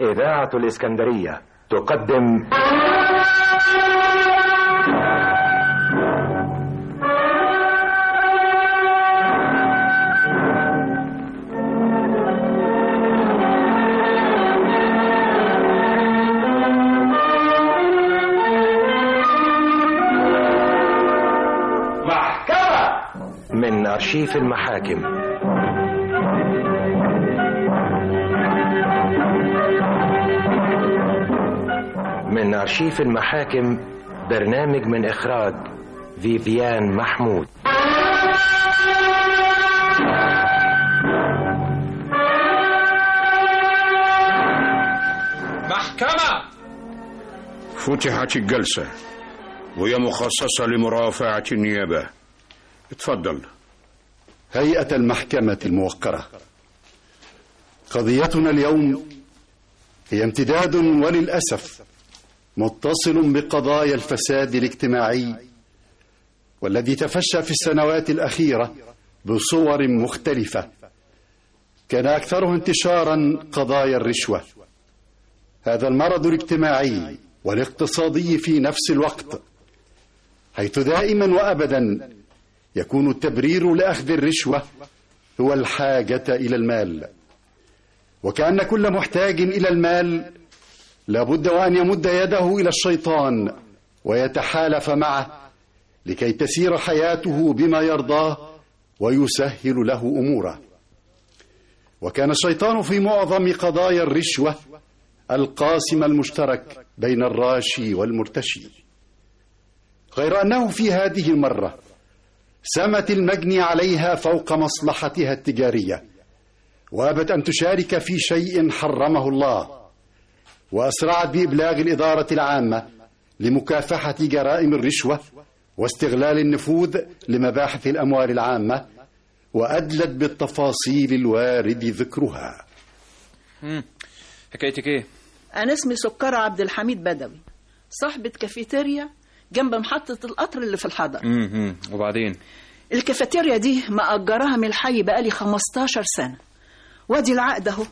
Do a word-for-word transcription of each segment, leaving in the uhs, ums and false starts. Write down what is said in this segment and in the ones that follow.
إذاعة الإسكندرية تقدم محكمة من أرشيف المحاكم. من أرشيف المحاكم، برنامج من إخراج فيفيان محمود. محكمة. فتحت الجلسة وهي مخصصة لمرافعة النيابة. اتفضل. هيئة المحكمة الموقرة، قضيتنا اليوم هي امتداد وللأسف متصل بقضايا الفساد الاجتماعي والذي تفشى في السنوات الأخيرة بصور مختلفة. كان أكثرها انتشارا قضايا الرشوة، هذا المرض الاجتماعي والاقتصادي في نفس الوقت، حيث دائما وأبدا يكون التبرير لأخذ الرشوة هو الحاجة إلى المال، وكأن كل محتاج إلى المال لابد وأن يمد يده إلى الشيطان ويتحالف معه لكي تسير حياته بما يرضاه ويسهل له أموره. وكان الشيطان في معظم قضايا الرشوة القاسم المشترك بين الراشي والمرتشي، غير أنه في هذه المرة سمت المجني عليها فوق مصلحتها التجارية، وأبت أن تشارك في شيء حرمه الله، وأسرعت بإبلاغ الإدارة العامة لمكافحة جرائم الرشوة واستغلال النفوذ لمباحث الأموال العامة، وأدلت بالتفاصيل الوارد ذكرها. حكايتك إيه؟ أنا اسمي سكرة عبد الحميد بدوي، صاحبة كافيتيريا جنب محطة القطر اللي في الحضر. امم وبعدين؟ الكافيتيريا دي مأجراها من الحي بقالي خمستاشر سنة، وادي العقد اهو.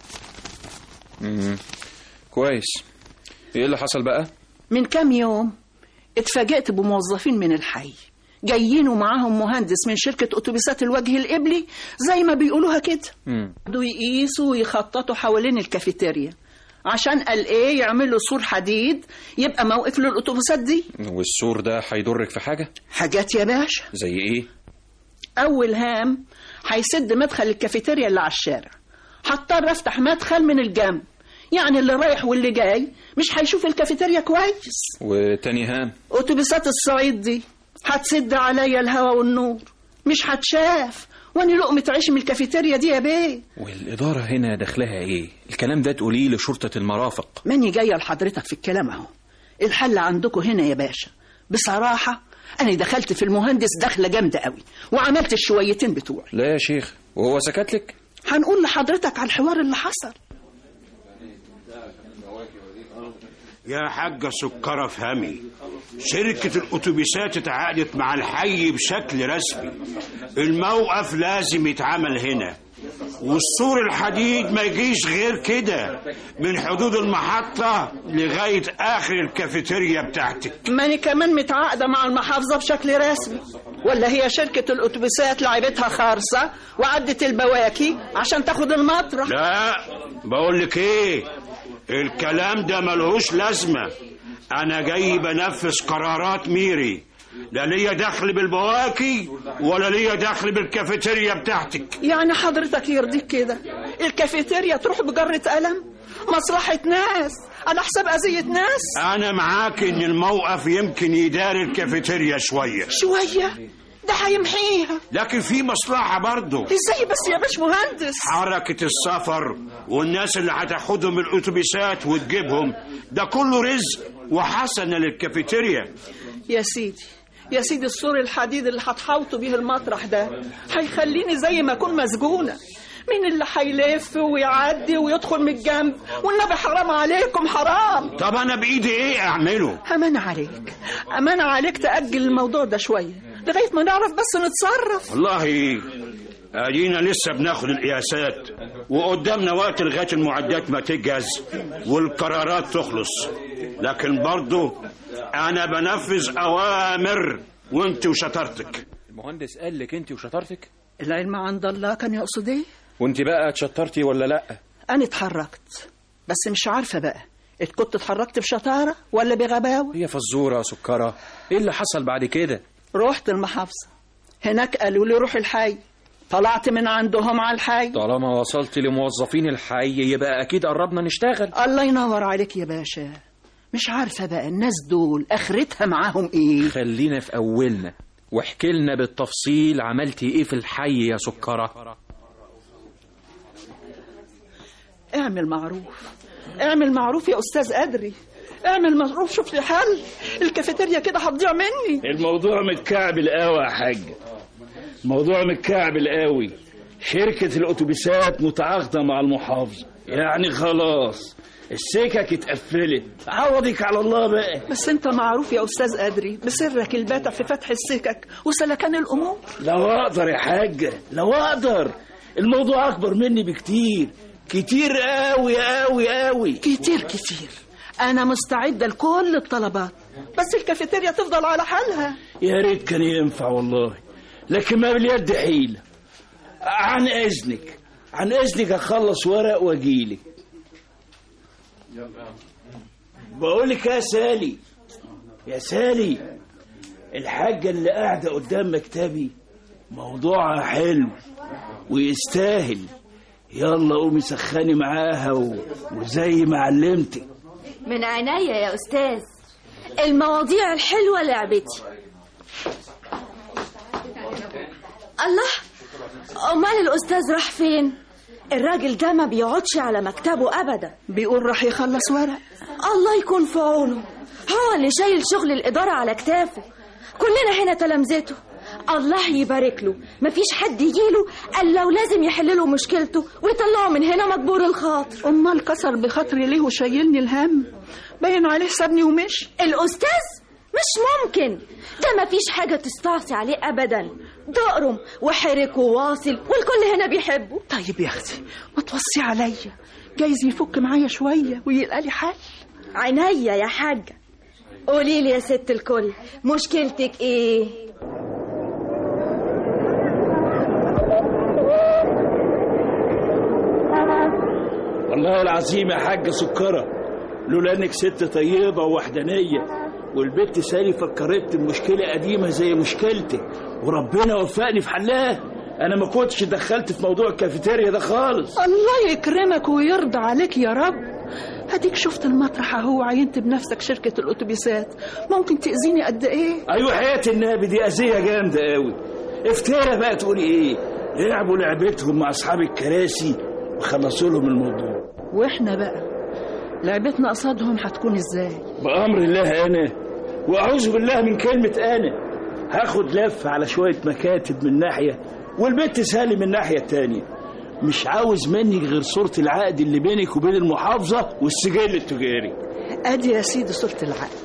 امم كويس. ايه اللي حصل بقى؟ من كام يوم اتفاجئت بموظفين من الحي جايين ومعاهم مهندس من شركة أتوبيسات الوجه القبلي زي ما بيقولوها كده، بدوا يقيسوا ويخططوا حوالين الكافيتيريا عشان قال ايه يعملوا سور حديد يبقى موقف للأتوبيسات دي. والسور ده هيضرك في حاجة؟ حاجات يا باشا. زي ايه؟ أول هام هيسد مدخل الكافيتيريا اللي على الشارع، هضطر افتح مدخل من الجنب، يعني اللي رايح واللي جاي مش هيشوف الكافيتيريا كويس. وتاني هام أتوبيسات الصعيد دي هتسد عليا الهواء والنور، مش هتشاف، واني لقمة عيش من الكافيتيريا دي يا بيه. والإدارة هنا دخلها ايه؟ الكلام ده تقوليه لشرطة المرافق. ماني جاية لحضرتك في الكلام اهو، الحل عندكم هنا يا باشا. بصراحة أنا دخلت في المهندس دخلة جامدة قوي وعملت الشويتين بتوعي. لا يا شيخ، وهو سكت لك؟ هنقول لحضرتك على الحوار اللي حصل. يا حاجة سكرة فهمي، شركة الأتوبيسات اتعاقدت مع الحي بشكل رسمي، الموقف لازم يتعمل هنا، والسور الحديد ما يجيش غير كده من حدود المحطة لغاية آخر الكافيتيريا بتاعتك. ماني كمان متعاقدة مع المحافظة بشكل رسمي، ولا هي شركة الأتوبيسات لعبتها خارصة وعدت البواكي عشان تاخد المطرح؟ لا، بقولك ايه، الكلام ده ملهوش لازمة. أنا جاي بنفذ قرارات ميري، لا ليا دخل بالبواكي ولا ليا دخل بالكافيتيريا بتاعتك. يعني حضرتك يرضيك كده الكافيتيريا تروح بجرة قلم؟ مصلحة ناس على حساب أذية ناس. أنا معاك إن الموقف يمكن يدار الكافيتيريا شوية شوية، ده هيمحيها، لكن في مصلحة برضو. ازاي بس يا باش مهندس؟ حركة السفر والناس اللي هتاخدهم الأتوبيسات وتجيبهم، ده كله رزق وحسنة للكافيتيريا. يا سيدي يا سيدي، السور الحديد اللي هتحوطوا بيه المطرح ده هيخليني زي ما اكون مسجونة. مين اللي هيلف ويعدي ويدخل من الجنب؟ والنبي حرام عليكم، حرام. طب انا بايدي ايه اعمله؟ امان عليك امان عليك تأجل الموضوع ده شوية لغاية ما نعرف بس نتصرف. والله ادينا لسه بناخد القياسات وقدامنا وقت لغاية المعدات ما تجهز والقرارات تخلص، لكن برضو أنا بنفذ أوامر وانت وشطارتك. المهندس قال لك انت وشطارتك؟ العلم عند الله، كان يقصد ايه؟ وانت بقى اتشطرتي ولا لا؟ انا اتحركت، بس مش عارفه بقى كنت اتحركت بشطاره ولا بغباوه. هي فزوره يا سكره. ايه اللي حصل بعد كده؟ رحت المحافظه، هناك قالوا لي روح الحي، طلعت من عندهم على الحي. طالما وصلت لموظفين الحي يبقى اكيد قربنا نشتغل. الله ينور عليك يا باشا. مش عارفه بقى الناس دول اخرتها معاهم ايه. خلينا في اولنا واحكي لنا بالتفصيل عملتي ايه في الحي يا سكره. اعمل معروف، اعمل معروف يا استاذ أدري، اعمل معروف، شوف لي حل. الكافيتيريا كده هتضيع مني. الموضوع متكعبل قوي يا حاج، الموضوع متكعبل قوي. شركة الأتوبيسات متعاقدة مع المحافظة، يعني خلاص السكك اتقفلت، عوضك على الله بقى. بس انت معروف يا استاذ أدري بسرك الباتع في فتح السكك وسلكان الامور. لو اقدر يا حاجة، لو اقدر. الموضوع اكبر مني بكتير، كتير قوي قوي قوي. كتير كتير. انا مستعدة لكل الطلبات، بس الكافيتيريا تفضل على حالها. يا ريت كان ينفع والله، لكن ما باليد حيلة. عن اذنك، عن اذنك اخلص ورق واجيلك. بقولك يا سالي، يا سالي، الحاجة اللي قاعدة قدام مكتبي موضوعها حلو ويستاهل. يلا قومي سخني معاها و... وزي ما علمتك. من عينيا يا أستاذ، المواضيع الحلوة لعبتي. الله، أمال الأستاذ راح فين؟ الراجل ده ما بيقعدش على مكتبه أبدا. بيقول راح يخلص ورق. الله يكون في عونه، هو اللي شايل شغل الإدارة على كتافه، كلنا هنا تلامذته. الله يبارك له، مفيش حد يجيله الا ولازم يحلله مشكلته ويطلعه من هنا مجبور الخاطر. امال كسر بخاطري ليه وشايلني الهم؟ باين عليه سابني ومشي. الاستاذ مش ممكن، ده مفيش حاجه تستعصي عليه ابدا، دقرم وحرك وواصل والكل هنا بيحبه. طيب يا اختي ما توصي عليا، جايز يفك معايا شويه ويلقى لي حل. عينيا يا حاجه. قولي لي يا ست الكل، مشكلتك ايه؟ والله العظيم يا حاجة سكرة، لولا انك ست طيبة ووحدانية والبنت سالي فكرت بمشكلة قديمة زي مشكلتك وربنا وفقني في حلها، انا ما كنتش دخلت في موضوع الكافيتيريا ده خالص. الله يكرمك ويرضى عليك يا رب. هديك شفت المطرح اهو، عينت بنفسك شركة الأتوبيسات، ممكن تأذيني قد ايه؟ ايوه حياة النبي دي أذية جامدة قوي. افترى بقى تقولي ايه؟ لعبوا لعبتهم مع اصحاب الكراسي وخلصوا لهم الموضوع. واحنا بقى لعبتنا قصادهم هتكون ازاي؟ بأمر الله انا، واعوذ بالله من كلمة انا. هاخد لفة على شوية مكاتب من ناحية والبنت سالي من الناحية التانية. مش عاوز منك غير صورة العقد اللي بينك وبين المحافظة والسجل التجاري. ادي يا سيدي صورة العقد،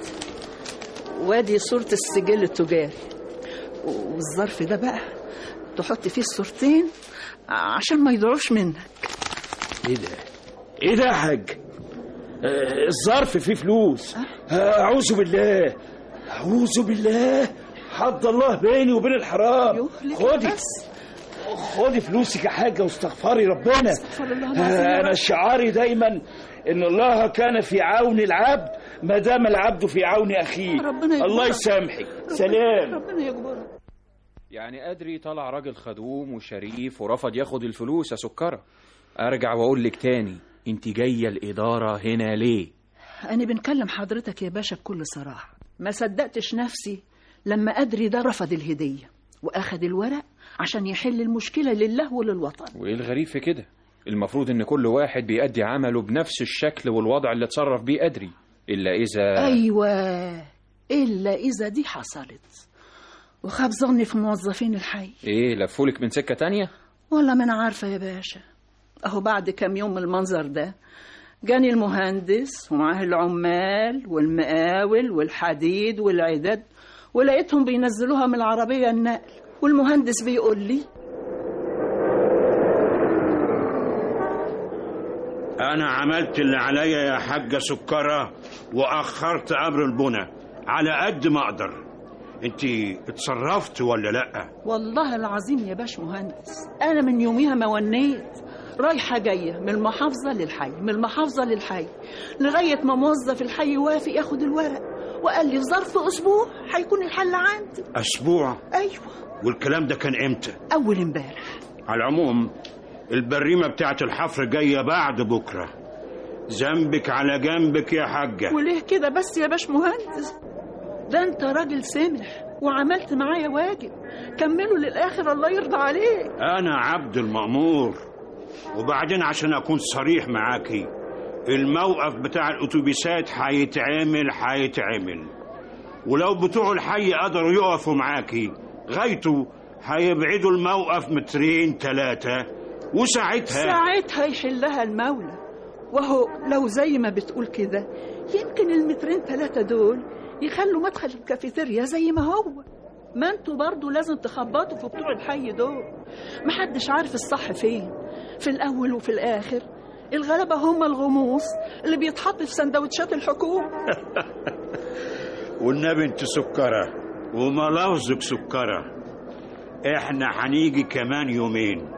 وادي صورة السجل التجاري، والظرف ده بقى تحط فيه الصورتين عشان ما يضيعوش منك. ايه ده؟ ايه ده يا حاج؟ آه الظرف فيه فلوس. اعوذ بالله، اعوذ بالله، حد الله بيني وبين الحرام. خدي خدي فلوسك يا حاجة واستغفري ربنا. آه انا شعاري دايما ان الله كان في عون العبد ما دام العبد في عون اخيه. الله يسامحك. سلام. ربنا يجبرك. يعني أدري طلع راجل خدوم وشريف ورفض ياخد الفلوس يا سكرة. ارجع واقول لك تاني، انت جايه الاداره هنا ليه؟ انا بنكلم حضرتك يا باشا بكل صراحه، ما صدقتش نفسي لما أدري ده رفض الهديه واخد الورق عشان يحل المشكله لله وللوطن. وايه الغريب في كده؟ المفروض ان كل واحد بيأدي عمله بنفس الشكل والوضع اللي اتصرف بيه أدري، الا اذا ايوه الا اذا دي حصلت وخاب ظني في موظفين الحي. ايه لفولك من سكه تانية؟ والله ما انا عارفه يا باشا. اهو بعد كام يوم من المنظر ده جاني المهندس ومعاه العمال والمقاول والحديد والعداد، ولقيتهم بينزلوها من العربية النقل، والمهندس بيقول لي انا عملت اللي عليا يا حاجة سكرة، واخرت امر البنى على قد ما اقدر. انت اتصرفت ولا لا؟ والله العظيم يا باش مهندس انا من يوميها ما ونيت، رايحه جايه من المحافظه للحي من المحافظه للحي لغايه ما موظف الحي وافق ياخد الورق وقال لي في ظرف اسبوع هيكون الحل عندي. اسبوع؟ ايوه. والكلام ده كان امتى؟ اول امبارح. على العموم البريمه بتاعت الحفر جايه بعد بكره. ذنبك على جنبك يا حاجه. وليه كده بس يا باش مهندس؟ ده انت راجل سامح وعملت معايا واجب، كمله للاخر الله يرضى عليك. انا عبد المأمور. وبعدين عشان اكون صريح معاكي، الموقف بتاع الاتوبيسات هيتعمل هيتعمل ولو بتوع الحي قدروا يقفوا معاكي غايته هيبعدوا الموقف مترين ثلاثة، وساعتها ساعتها يحلها المولى. وهو لو زي ما بتقول كده يمكن المترين ثلاثة دول يخلوا مدخل الكافيتيريا زي ما هو. ما انتوا برضو لازم تخبطوا في بتوع الحي دول، محدش عارف الصح فين في الأول وفي الآخر. الغلبة هم الغموس اللي بيتحط في سندوتشات الحكومة. والنبي انت سكرة وملافظك سكرة. احنا هنيجي كمان يومين،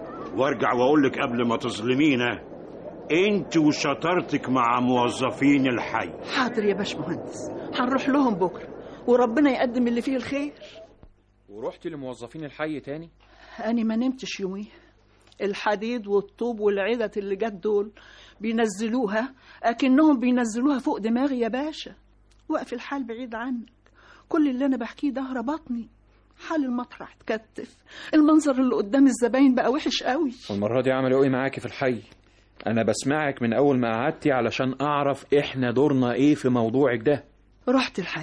وارجع واقولك قبل ما تظلمينا انت وشطارتك مع موظفين الحي. حاضر يا باش مهندس، هنروح لهم بكرة وربنا يقدم اللي فيه الخير. ورحت لموظفين الحي تاني؟ أنا ما نمتش يومي. الحديد والطوب والعدد اللي جت دول بينزلوها أكنهم بينزلوها فوق دماغي يا باشا. وقف الحال بعيد عنك، كل اللي أنا بحكيه ده ربطني. حال المطرح اتكتف، المنظر اللي قدام الزباين بقى وحش قوي. والمرة دي عملوا ايه معاكي في الحي؟ أنا بسمعك من أول ما قعدتي علشان أعرف إحنا دورنا إيه في موضوعك ده. رحت الحي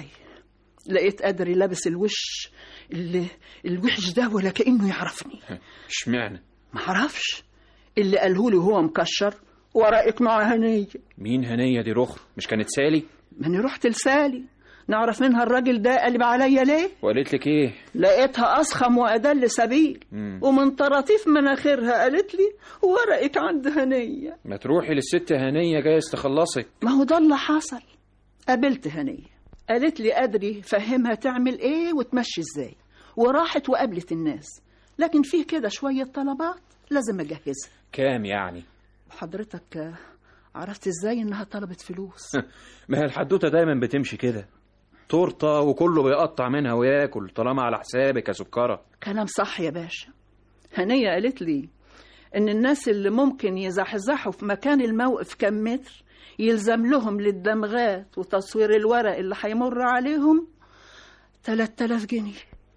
لقيت قدري لابس الوش اللي الوحش ده ولا كأنه يعرفني. اشمعنى؟ ما عرفش اللي قالهولي وهو مكشر ورائك مع هنية. مين هنية دي رخر؟ مش كانت سالي؟ ماني رحت لسالي نعرف منها الراجل ده قلب عليا ليه. وقالت لك ايه؟ لقيتها أسخم وأدل سبيل مم. ومن طراطيف مناخيرها قالت لي ورقك عند هنية. ما تروحي للست هنية جايز تخلصك. ما هو ده اللي حصل. قابلت هنية قالت لي قدري فهمها تعمل ايه وتمشي ازاي، وراحت وقابلت الناس، لكن فيه كده شوية طلبات لازم اجهزها. كام يعني؟ حضرتك عرفت ازاي انها طلبت فلوس؟ ما هي الحدوتة دايما بتمشي كده، تورته وكله بيقطع منها وياكل طالما على حسابك يا سكرة. كلام صح يا باشا. هنية قالت لي ان الناس اللي ممكن يزحزحوا في مكان الموقف كم متر يلزم لهم للدمغات وتصوير الورق اللي هيمر عليهم ثلاثة آلاف جنيه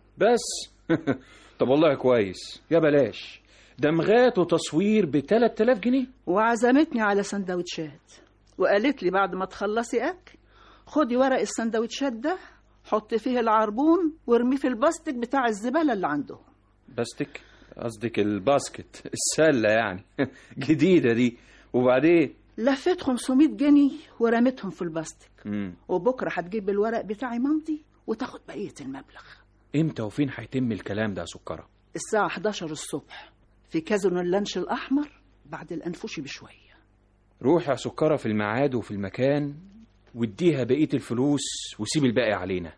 بس. طب والله كويس، يا بلاش دمغات وتصوير ب ثلاثة آلاف جنيه. وعزمتني على سندوتشات وقالت لي بعد ما تخلصي اكل خدي ورق السندوتشات ده حطي فيه العربون وارميه في الباستيك بتاع الزبالة اللي عندهم. باستيك؟ قصدك الباسكت السلة يعني. جديدة دي. وبعدين لفيت خمسمية جنيه ورميتهم في الباستيك. مم. وبكرة هتجيب الورق بتاعي ممضي وتاخد بقية المبلغ. امتى وفين هيتم الكلام ده يا سكرة؟ الساعة حداشر الصبح في كازينو اللانش الأحمر بعد الأنفوشي بشوية. روح يا سكرة في الميعاد وفي المكان واديها بقية الفلوس وسيب الباقي علينا.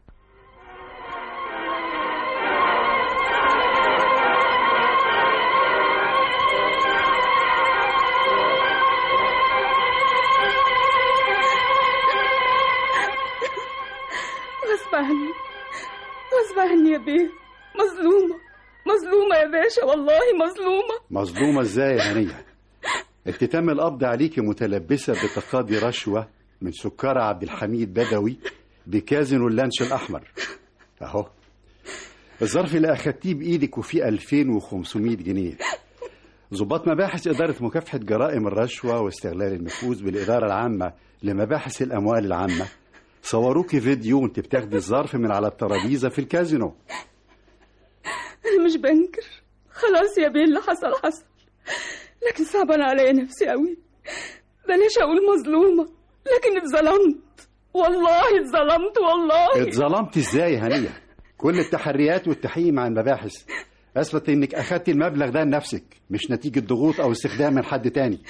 غصب عني غصب عني يا بيه، مظلومة مظلومة يا باشا، والله مظلومة. مظلومة ازاي يا هنية؟ انت تم القبض عليكي متلبسة بتقاضي رشوة من سكرة عبد الحميد بدوي بكازينو اللانش الأحمر. اهو الظرف اللي أخدتيه بإيدك وفيه ألفين وخمسمية جنيه. ضباط مباحث إدارة مكافحة جرائم الرشوة واستغلال النفوذ بالإدارة العامة لمباحث الأموال العامة صوروكي فيديو وانت بتاخدي الظرف من على الترابيزة في الكازينو. أنا مش بنكر، خلاص يا بيه اللي حصل حصل، لكن صعبان عليا نفسي قوي. بلاش أقول مظلومة، لكن اتظلمت والله، اتظلمت والله. اتظلمت ازاي يا هنية؟ كل التحريات والتحقيق مع المباحث اثبت انك اخدتي المبلغ ده لنفسك، مش نتيجة ضغوط او استخدام من حد تاني.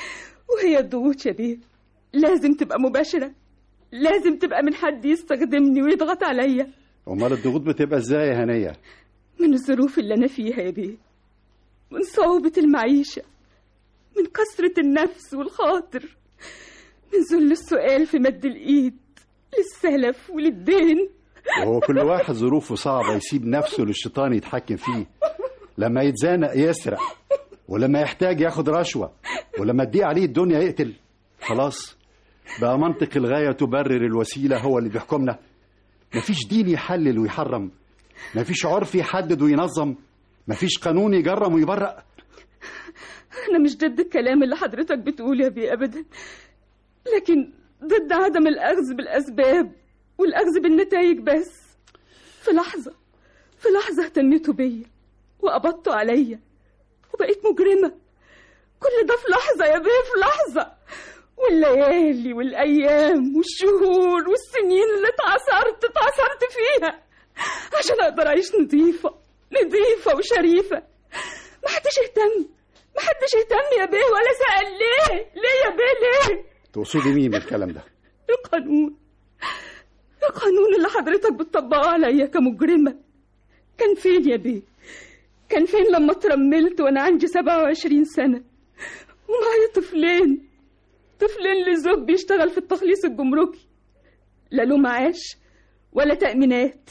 وهي الضغوط يا بيه لازم تبقى مباشرة، لازم تبقى من حد يستخدمني ويضغط عليا. امال الضغوط بتبقى ازاي يا هنية؟ من الظروف اللي أنا فيها يا بيه، من صعوبة المعيشة، من كثرة النفس والخاطر، من ذل السؤال في مد الإيد للسلف وللدين. وهو كل واحد ظروفه صعبة يسيب نفسه للشيطان يتحكم فيه، لما يتزانق يسرق، ولما يحتاج ياخد رشوة، ولما تضيق عليه الدنيا يقتل. خلاص بقى منطق الغاية تبرر الوسيلة هو اللي بيحكمنا. مفيش دين يحلل ويحرم، مفيش عرف يحدد وينظم، مفيش قانون يجرم ويبرأ. أنا مش ضد الكلام اللي حضرتك بتقوله يا بيه أبدا، لكن ضد عدم الأخذ بالأسباب والأخذ بالنتائج بس. في لحظة في لحظة اهتميتوا بيا وقبضتوا عليا وبقيت مجرمة. كل ده في لحظة يا بيه، في لحظة. والليالي والأيام والشهور والسنين اللي اتعصرت اتعصرت فيها عشان أقدر أعيش نظيفة نظيفة وشريفة. ما حدش اهتم، ما حدش اهتم يا بيه ولا سأل ليه. ليه يا بيه ليه؟ تقصدي مين بالكلام ده؟ القانون القانون اللي حضرتك بتطبقه عليا كمجرمة كان فين يا بيه؟ كان فين لما اترملت وانا عندي سبعة وعشرين سنة ومعايا طفلين طفلين لزوج بيشتغل في التخليص الجمركي، لا له معاش ولا تأمينات.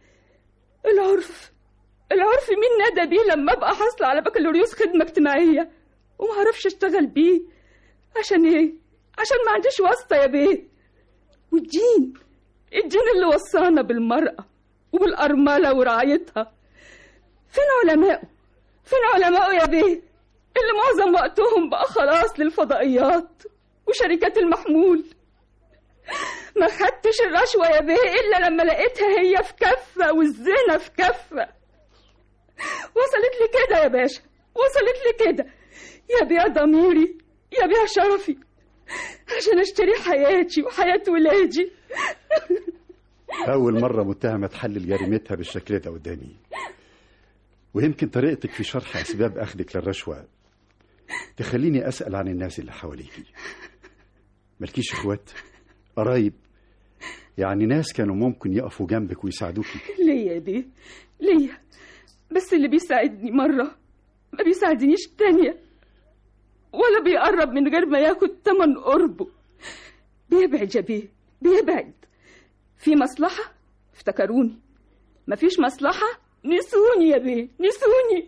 العرف العرف مين نادى بيه لما ابقى حاصله على بكالوريوس خدمة اجتماعية ومعرفش اشتغل بيه؟ عشان ايه؟ عشان ما عنديش واسطة يا بيه. والدين الدين اللي وصانا بالمرأة وبالأرملة ورعايتها فين علمائه؟ فين علمائه يا بيه اللي معظم وقتهم بقى خلاص للفضائيات وشركات المحمول؟ ما خدتش الرشوة يا بيه إلا لما لقيتها هي في كفة والزنا في كفة. وصلت لي كده يا باشا، وصلت لي كده. يا بيع ضميري، يا بيع شرفي، عشان اشتري حياتي وحياة ولادي. أول مرة متهمة تحلل جريمتها بالشكل ده قدامي، ويمكن طريقتك في شرح أسباب أخذك للرشوة تخليني أسأل عن الناس اللي حواليكي. مالكيش إخوات؟ قرايب؟ يعني ناس كانوا ممكن يقفوا جنبك ويساعدوكي؟ ليا دي ليا، بس اللي بيساعدني مرة ما بيساعدنيش تانية، ولا بيقرب من غير ما ياخد تمن قربه. بيبعد يا بيه، بيبعد. في مصلحة افتكروني، مفيش مصلحة نسوني يا بيه، نسوني.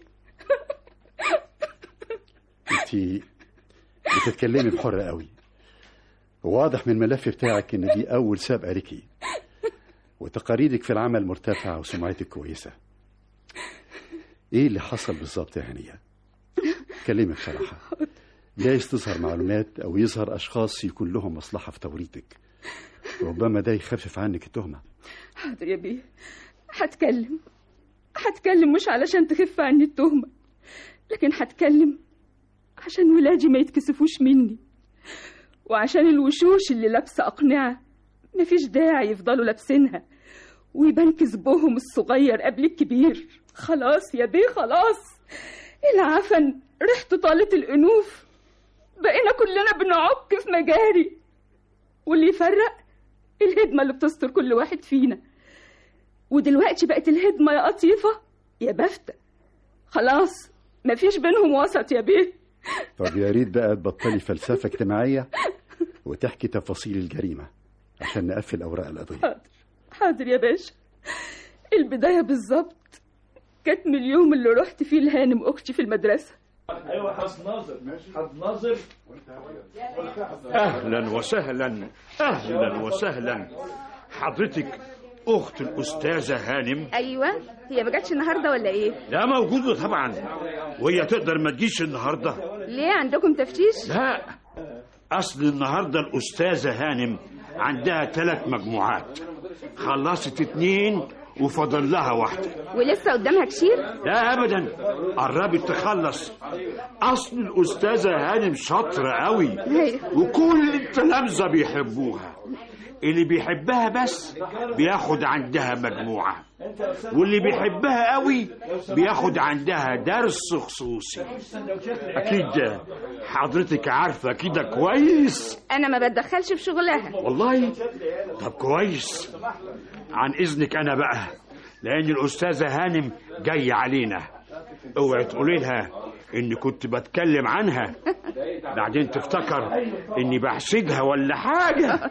انتي بتتكلمي بحرة قوي، وواضح من الملف بتاعك ان دي اول سابقة ليكي، وتقاريرك في العمل مرتفعة وسمعتك كويسة. ايه اللي حصل بالظبط يا هنية؟ كلمي بصراحة، جايز تظهر معلومات او يظهر اشخاص يكون لهم مصلحة في توريطك، ربما ده يخفف عنك التهمة. حاضر يا بيه، هتكلم هتكلم مش علشان تخف عني التهمة، لكن هتكلم عشان ولادي ما يتكسفوش مني، وعشان الوشوش اللي لابسة أقنعة مفيش داعي يفضلوا لابسينها ويبان كذبهم الصغير قبل الكبير. خلاص يا بيه، خلاص. العفن ريحته طالت الأنوف، بقينا كلنا بنعك في مجاري، واللي يفرق الهدمة اللي بتستر كل واحد فينا. ودلوقتي بقت الهدمة يا قطيفة يا بفتة، خلاص مفيش بينهم وسط يا بيه. طب يا ريت بقى تبطلي فلسفة اجتماعية وتحكي تفاصيل الجريمة عشان نقفل أوراق القضية. حاضر حاضر يا باشا. البداية بالظبط كانت من اليوم اللي رحت فيه لهانم أختي في المدرسة. ايوه هتناظر هتناظر. اهلا وسهلا، اهلا وسهلا. حضرتك اخت الاستاذه هانم؟ ايوه، هي ما جاتش النهارده ولا ايه؟ لا موجوده طبعا. وهي تقدر ما تجيش النهارده؟ ليه، عندكم تفتيش؟ لا، اصل النهارده الاستاذه هانم عندها ثلاث مجموعات، خلصت اتنين وفضل لها واحدة. ولسه قدامها كتير؟ لا أبدا، قربت تخلص. أصل الأستاذة هانم شاطرة قوي وكل التلامذة بيحبوها. اللي بيحبها بس بياخد عندها مجموعة، واللي بيحبها قوي بياخد عندها درس خصوصي. أكيد حضرتك عارفة كده كويس. انا ما بتدخلش في شغلها. والله؟ طب كويس. عن إذنك أنا بقى، لأن الأستاذة هانم جاية علينا. اوعي تقولي لها إني كنت بتكلم عنها، بعدين تفتكر إني بحسدها ولا حاجة.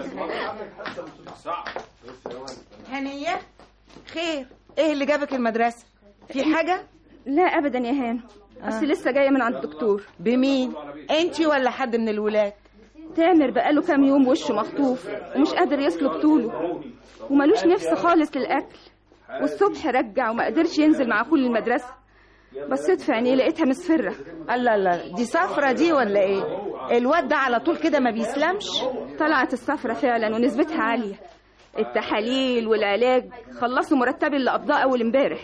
هنية، خير؟ إيه اللي جابك المدرسة؟ في حاجة؟ لا ابدا يا هان، اصل لسه جايه من عند الدكتور. بمين؟ انتي ولا حد من الولاد؟ تامر بقاله كام يوم وشه مخطوف ومش قادر يسلك طوله، ومالوش نفس خالص للاكل، والصبح رجع وما قدرش ينزل مع اخوه المدرسه. بصيت في عينيه لقيتها مصفره. الله الله، دي صفرة دي ولا ايه؟ الواد ده على طول كده ما بيسلمش؟ طلعت الصفرة فعلا ونسبتها عاليه. التحاليل والعلاج خلصوا مرتبي اللي قبضاه اول امبارح.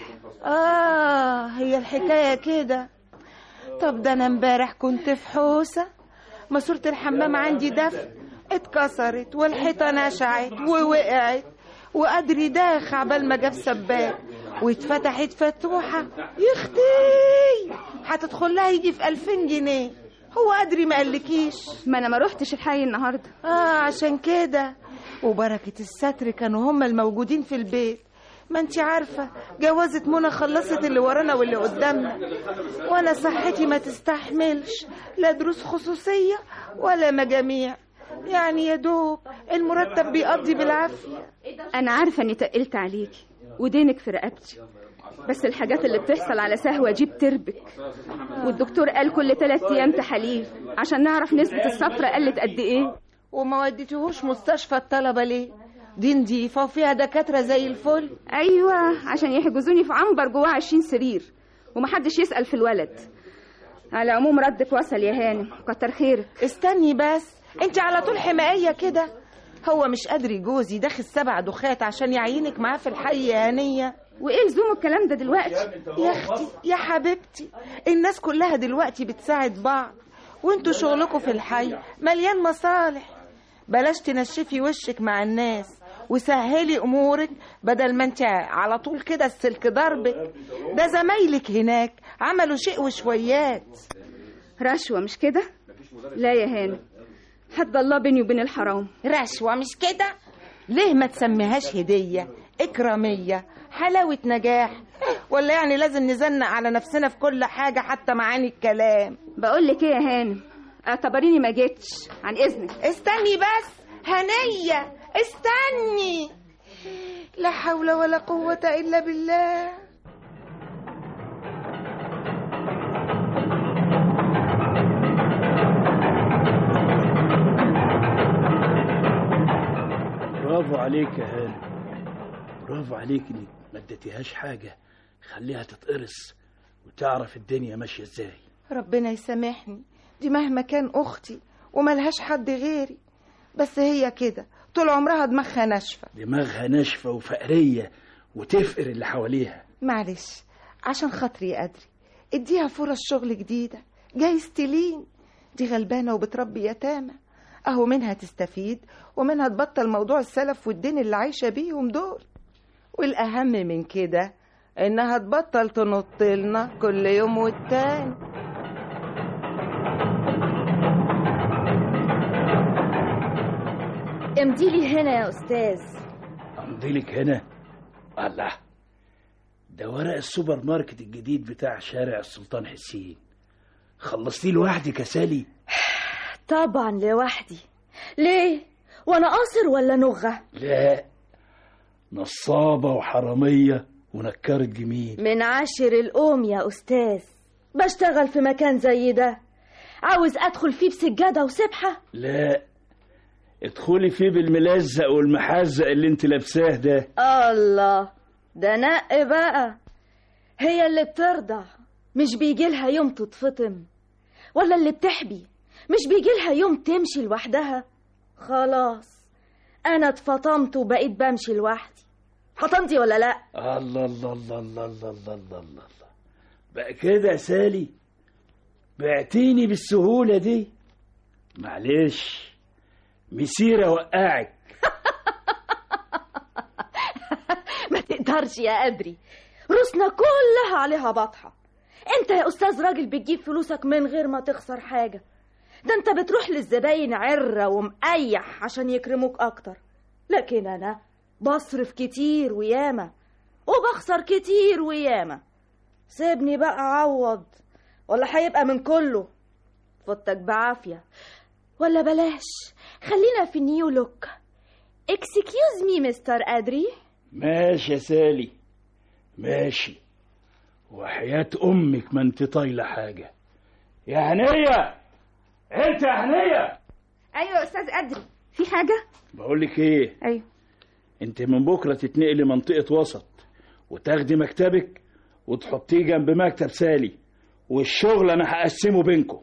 اه هي الحكايه كده. طب ده انا امبارح كنت في حوسه، ماسوره الحمام عندي دفن اتكسرت والحيطه نشعت ووقعت، وقدري داخ عبال ما جاب سباك واتفتحت فتوحه. يختي هتدخل لها يجي في ألفين جنيه. هو قدري ما قالكيش؟ ما انا ما روحتش الحي النهارده. اه عشان كده. وبركه الستر كانوا هما الموجودين في البيت. ما انت عارفة جوازة منى خلصت اللي ورانا واللي قدامنا، وانا صحتي ما تستحملش لا دروس خصوصية ولا مجاميع، يعني يا دوب المرتب بيقضي بالعافية. انا عارفة اني تقلت عليكي ودينك في رقبتي، بس الحاجات اللي بتحصل على سهوة دي بتربك، والدكتور قال كل ثلاث ايام تحاليل عشان نعرف نسبة الصفرة قلت قد ايه. وما وديتهوش مستشفى الطلبة ليه؟ دي نضيفة وفيها دكاترة زي الفل. ايوه عشان يحجزوني في عنبر جواه عشرين سرير ومحدش يسأل في الولد. على العموم ردك وصل يا هانم، كتر خيرك. استني بس، انت على طول حمائية كده. هو مش قادر جوزي داخل سبع دخات عشان يعينك معاه في الحي يا هنية؟ وايه لزوم الكلام ده دلوقتي؟ يا اختي يا حبيبتي، الناس كلها دلوقتي بتساعد بعض، وانتوا شغلكوا في الحي مليان مصالح. بلاش تنشفي وشك مع الناس وسهلي امورك، بدل ما انت على طول كده السلك ضربك. ده زمايلك هناك عملوا شيء وشويات. رشوة مش كده؟ لا يا هانم، حد الله بيني وبين الحرام. رشوة مش كده؟ ليه ما تسميهاش هدية إكرامية، حلاوة نجاح؟ ولا يعني لازم نزنق على نفسنا في كل حاجة حتى معاني الكلام؟ بقول لك ايه يا هانم، اعتبريني ما جيتش، عن اذنك. استني بس هنية، استني. لا حول ولا قوة إلا بالله. برافو عليك يا هانم، برافو عليك انك ما اديتيهاش حاجة. خليها تتقرص وتعرف الدنيا ماشية ازاي. ربنا يسامحني، دي مهما كان أختي وملهاش حد غيري، بس هي كده طول عمرها دماغها ناشفة. دماغها ناشفة وفقرية وتفقر اللي حواليها. معلش عشان خاطري يا قدري اديها فرص شغل جديدة، جايز تلين. دي غلبانة وبتربي يتامى، اهو منها تستفيد ومنها تبطل موضوع السلف والدين اللي عايشة بيهم دول. والأهم من كده انها تبطل تنط لنا كل يوم والتاني. امضيلي هنا يا أستاذ. امضيلك هنا؟ الله، ده ورق السوبر ماركت الجديد بتاع شارع السلطان حسين. خلصتيه لوحدك يا سالي؟ طبعا لوحدي. ليه؟ وانا قاصر ولا نغة؟ لا، نصابة وحرامية ونكرت جميل. من عاشر الأم يا أستاذ، بشتغل في مكان زي ده، عاوز أدخل فيه بسجادة وسبحة؟ لا، ادخلي فيه بالملزق والمحزق اللي انت لابساه ده. الله، ده نق بقى. هي اللي بترضع مش بيجيلها يوم تتفطم؟ ولا اللي بتحبي مش بيجيلها يوم تمشي لوحدها؟ خلاص أنا اتفطمت وبقيت بمشي لوحدي. فطمتي ولا لا؟ الله الله الله الله الله الله الله الله بقى كده يا سالي؟ بعتيني بالسهولة دي؟ معلش مسيرة وقعك. تهزرش يا أدري، روسنا كلها عليها بطحة. انت يا أستاذ راجل بتجيب فلوسك من غير ما تخسر حاجة، ده انت بتروح للزباين عرة ومقيح عشان يكرموك أكتر، لكن أنا بصرف كتير وياما وبخسر كتير وياما. سيبني بقى عوض ولا هيبقى من كله فوتك بعافية. ولا بلاش، خلينا في النيو لوك. اكسكيوز مي مستر أدري. ماشي يا سالي ماشي، وحياة أمك ما انت طايلة حاجة. يا هنية، انت يا هنية. ايوه يا استاذ أدري، في حاجة؟ بقولك ايه، ايوه، انت من بكرة تتنقلي منطقة وسط وتاخدي مكتبك وتحطيه جنب مكتب سالي، والشغل انا هقسمه بينكم.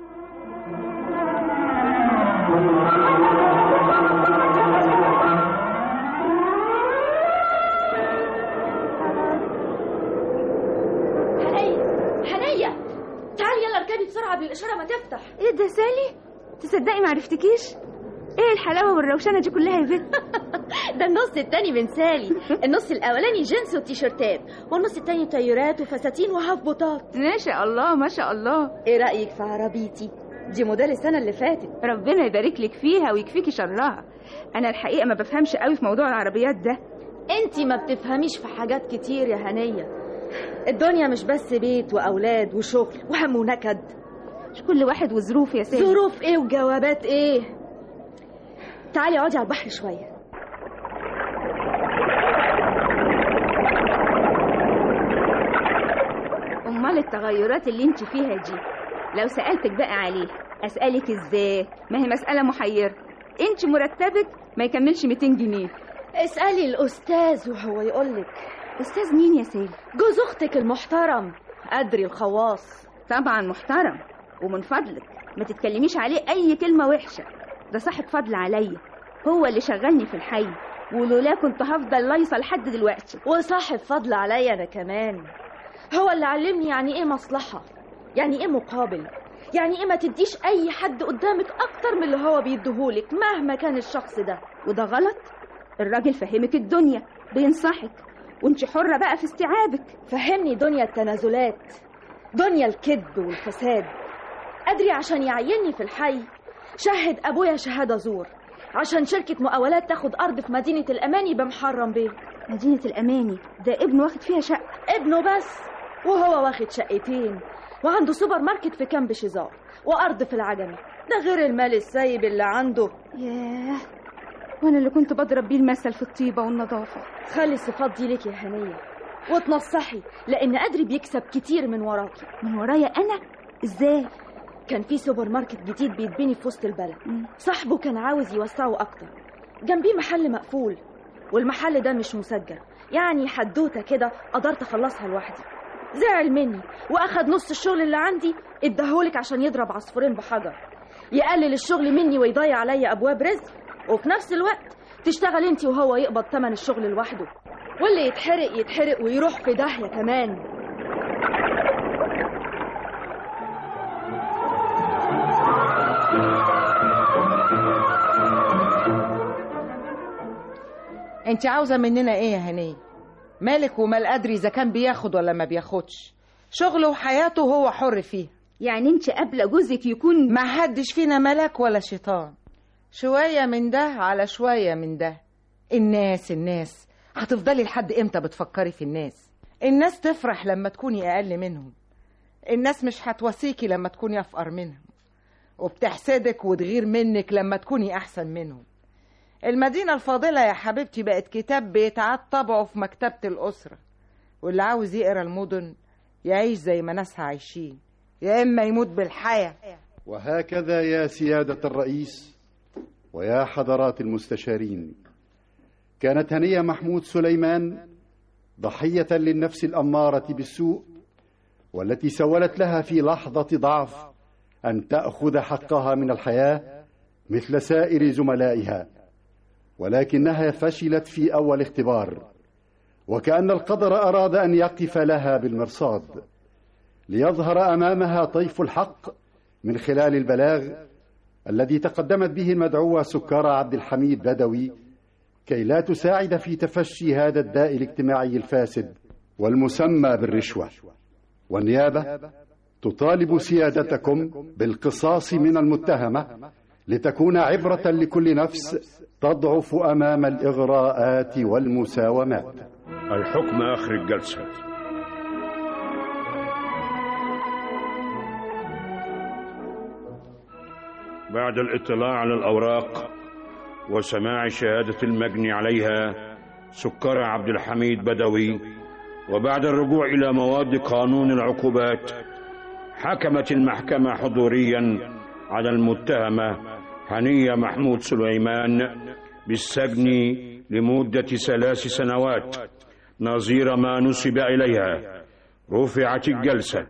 بسرعة بالإشارة ما تفتح. ايه ده سالي؟ تصدقي ما عرفتكيش؟ ايه الحلاوة والروشنة دي كلها يا بنت؟ ده النص التاني من سالي، النص الأولاني جينز وتيشيرتات، والنص التاني تايرات وفساتين وهاف بوتات. ما شاء الله ما شاء الله. ايه رأيك في عربيتي؟ دي موديل السنة اللي فاتت. ربنا يبارك لك فيها ويكفيكي شرها. أنا الحقيقة ما بفهمش قوي في موضوع العربيات ده. انتي ما بتفهميش في حاجات كتير يا هنية. الدنيا مش بس بيت وأولاد وشغل وهم ونكد. مش كل واحد وظروف يا سيدي. ظروف ايه وجوابات ايه؟ تعالي اقعدي على البحر شوية. امال التغيرات اللي انت فيها دي لو سألتك بقى عليه اسألك ازاي؟ ما هي مسألة محيرة. انت مرتبك ما يكملش مئتين جنيه. اسألي الأستاذ وهو يقولك. أستاذ مين يا سيدي؟ جوز أختك المحترم أدري الخواص. طبعا محترم، ومن فضلك ما تتكلميش عليه أي كلمة وحشة، ده صاحب فضل عليا، هو اللي شغلني في الحي، ولولا كنت هفضل لايصة لحد دلوقتي. وصاحب فضل عليا أنا كمان، هو اللي علمني يعني إيه مصلحة، يعني إيه مقابل، يعني إيه ما تديش أي حد قدامك أكتر من اللي هو بيديهولك مهما كان الشخص ده. وده غلط. الراجل فهمك الدنيا، بينصحك، وانت حرة بقى في استيعابك. فهمني دنيا التنازلات، دنيا الكذب والفساد. أدري عشان يعيني في الحي شهد أبويا شهادة زور عشان شركة مقاولات تاخد أرض في مدينة الأماني بمحرم بيه. مدينة الأماني ده ابنه واخد فيها شقة؟ ابنه بس، وهو واخد شقتين، وعنده سوبر ماركت في كامب شيزار وأرض في العجمي، ده غير المال السايب اللي عنده. ياه، وانا اللي كنت بضرب بيه المثل في الطيبة والنظافة. خلي الصفات دي لك يا هنية وتنصحي، لأن أدري بيكسب كتير من وراكي. من ورايا أنا؟ إزاي؟ كان في سوبر ماركت جديد بيتبني في وسط البلد، صاحبه كان عاوز يوسعه أكتر، جنبيه محل مقفول، والمحل ده مش مسجل، يعني حدوته كده قدرت أخلصها لوحدي. زعل مني وأخد نص الشغل اللي عندي اداهولك عشان يضرب عصفورين بحجر، يقلل الشغل مني ويضيع عليا أبواب رزق، وفي نفس الوقت تشتغل انت وهو يقبض تمن الشغل لوحده، واللي يتحرق يتحرق ويروح في داهية كمان. انت عاوزة مننا ايه يا هنية؟ مالك ومال أدري إذا كان بياخد ولا ما بياخدش، شغله وحياته هو حر فيه. يعني انت قبل جوزك يكون؟ ما حدش فينا ملك ولا شيطان، شوية من ده على شوية من ده. الناس الناس هتفضلي لحد امتى بتفكري في الناس؟ الناس تفرح لما تكوني أقل منهم، الناس مش هتواسيكي لما تكوني أفقر منهم، وبتحسدك وتغير منك لما تكوني أحسن منهم. المدينة الفاضلة يا حبيبتي بقت كتاب بيتعاد طبعه في مكتبة الأسرة، واللي عاوز يقرأ المدن يعيش زي ما ناسها عايشين، يا إما يموت بالحياة. وهكذا يا سيادة الرئيس ويا حضرات المستشارين، كانت هنية محمود سليمان ضحية للنفس الأمارة بالسوء، والتي سولت لها في لحظة ضعف أن تأخذ حقها من الحياة مثل سائر زملائها، ولكنها فشلت في أول اختبار، وكأن القدر أراد أن يقف لها بالمرصاد ليظهر أمامها طيف الحق من خلال البلاغ الذي تقدمت به المدعوة سكارة عبد الحميد بدوي كي لا تساعد في تفشي هذا الداء الاجتماعي الفاسد والمسمى بالرشوة. والنيابة تطالب سيادتكم بالقصاص من المتهمة لتكون عبرة لكل نفس تضعف أمام الإغراءات والمساومات. الحكم آخر الجلسة. بعد الاطلاع على الأوراق وسماع شهادة المجني عليها سكر عبد الحميد بدوي، وبعد الرجوع إلى مواد قانون العقوبات، حكمت المحكمة حضوريا على المتهمة هنية محمود سليمان بالسجن لمدة ثلاث سنوات نظير ما نسب إليها. رفعت الجلسة.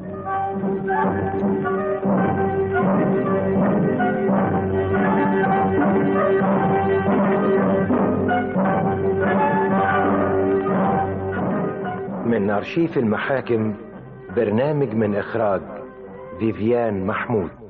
من أرشيف المحاكم، برنامج من إخراج فيفيان محمود.